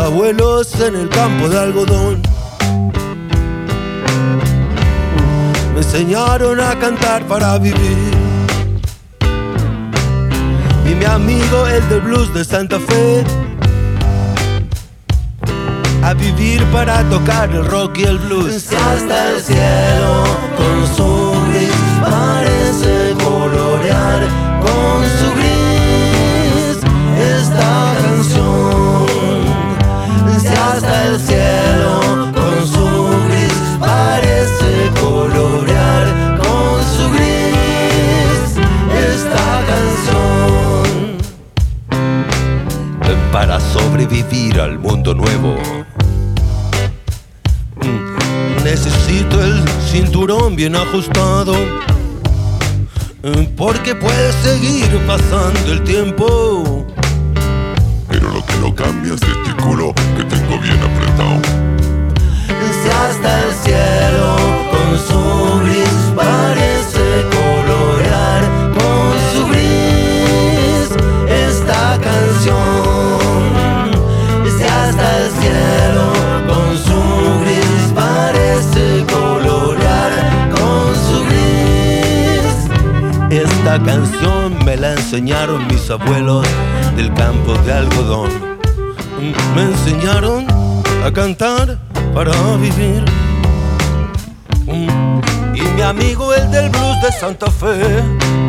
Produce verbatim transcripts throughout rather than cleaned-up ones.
abuelos en el campo de algodón. Me enseñaron a cantar para vivir. Y mi amigo, el del blues de Santa Fe, a vivir para tocar el rock y el blues. Si hasta el cielo con su gris parece colorear con su gris esta canción. Si hasta el cielo con su gris parece colorear con su gris esta canción. Para sobrevivir al mundo nuevo necesito el cinturón bien ajustado, porque puede seguir pasando el tiempo. Pero lo que no cambia es este culo que tengo bien apretado. Si hasta el cielo con su gris parece colorear con su gris esta canción. Si hasta el cielo con su gris parece colorear con su gris. Esta canción me la enseñaron mis abuelos del campo de algodón. Me enseñaron a cantar para vivir. Y mi amigo, el del blues de Santa Fe,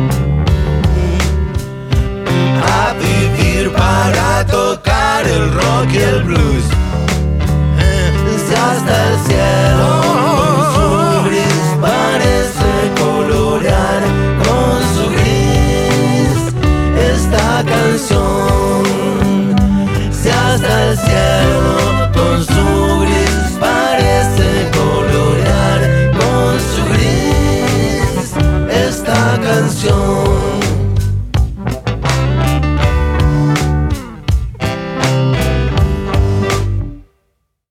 a vivir para tocar el rock y el blues. Si hasta el cielo con su gris parece colorear con su gris esta canción. Si hasta el cielo con su gris parece colorear con su gris esta canción.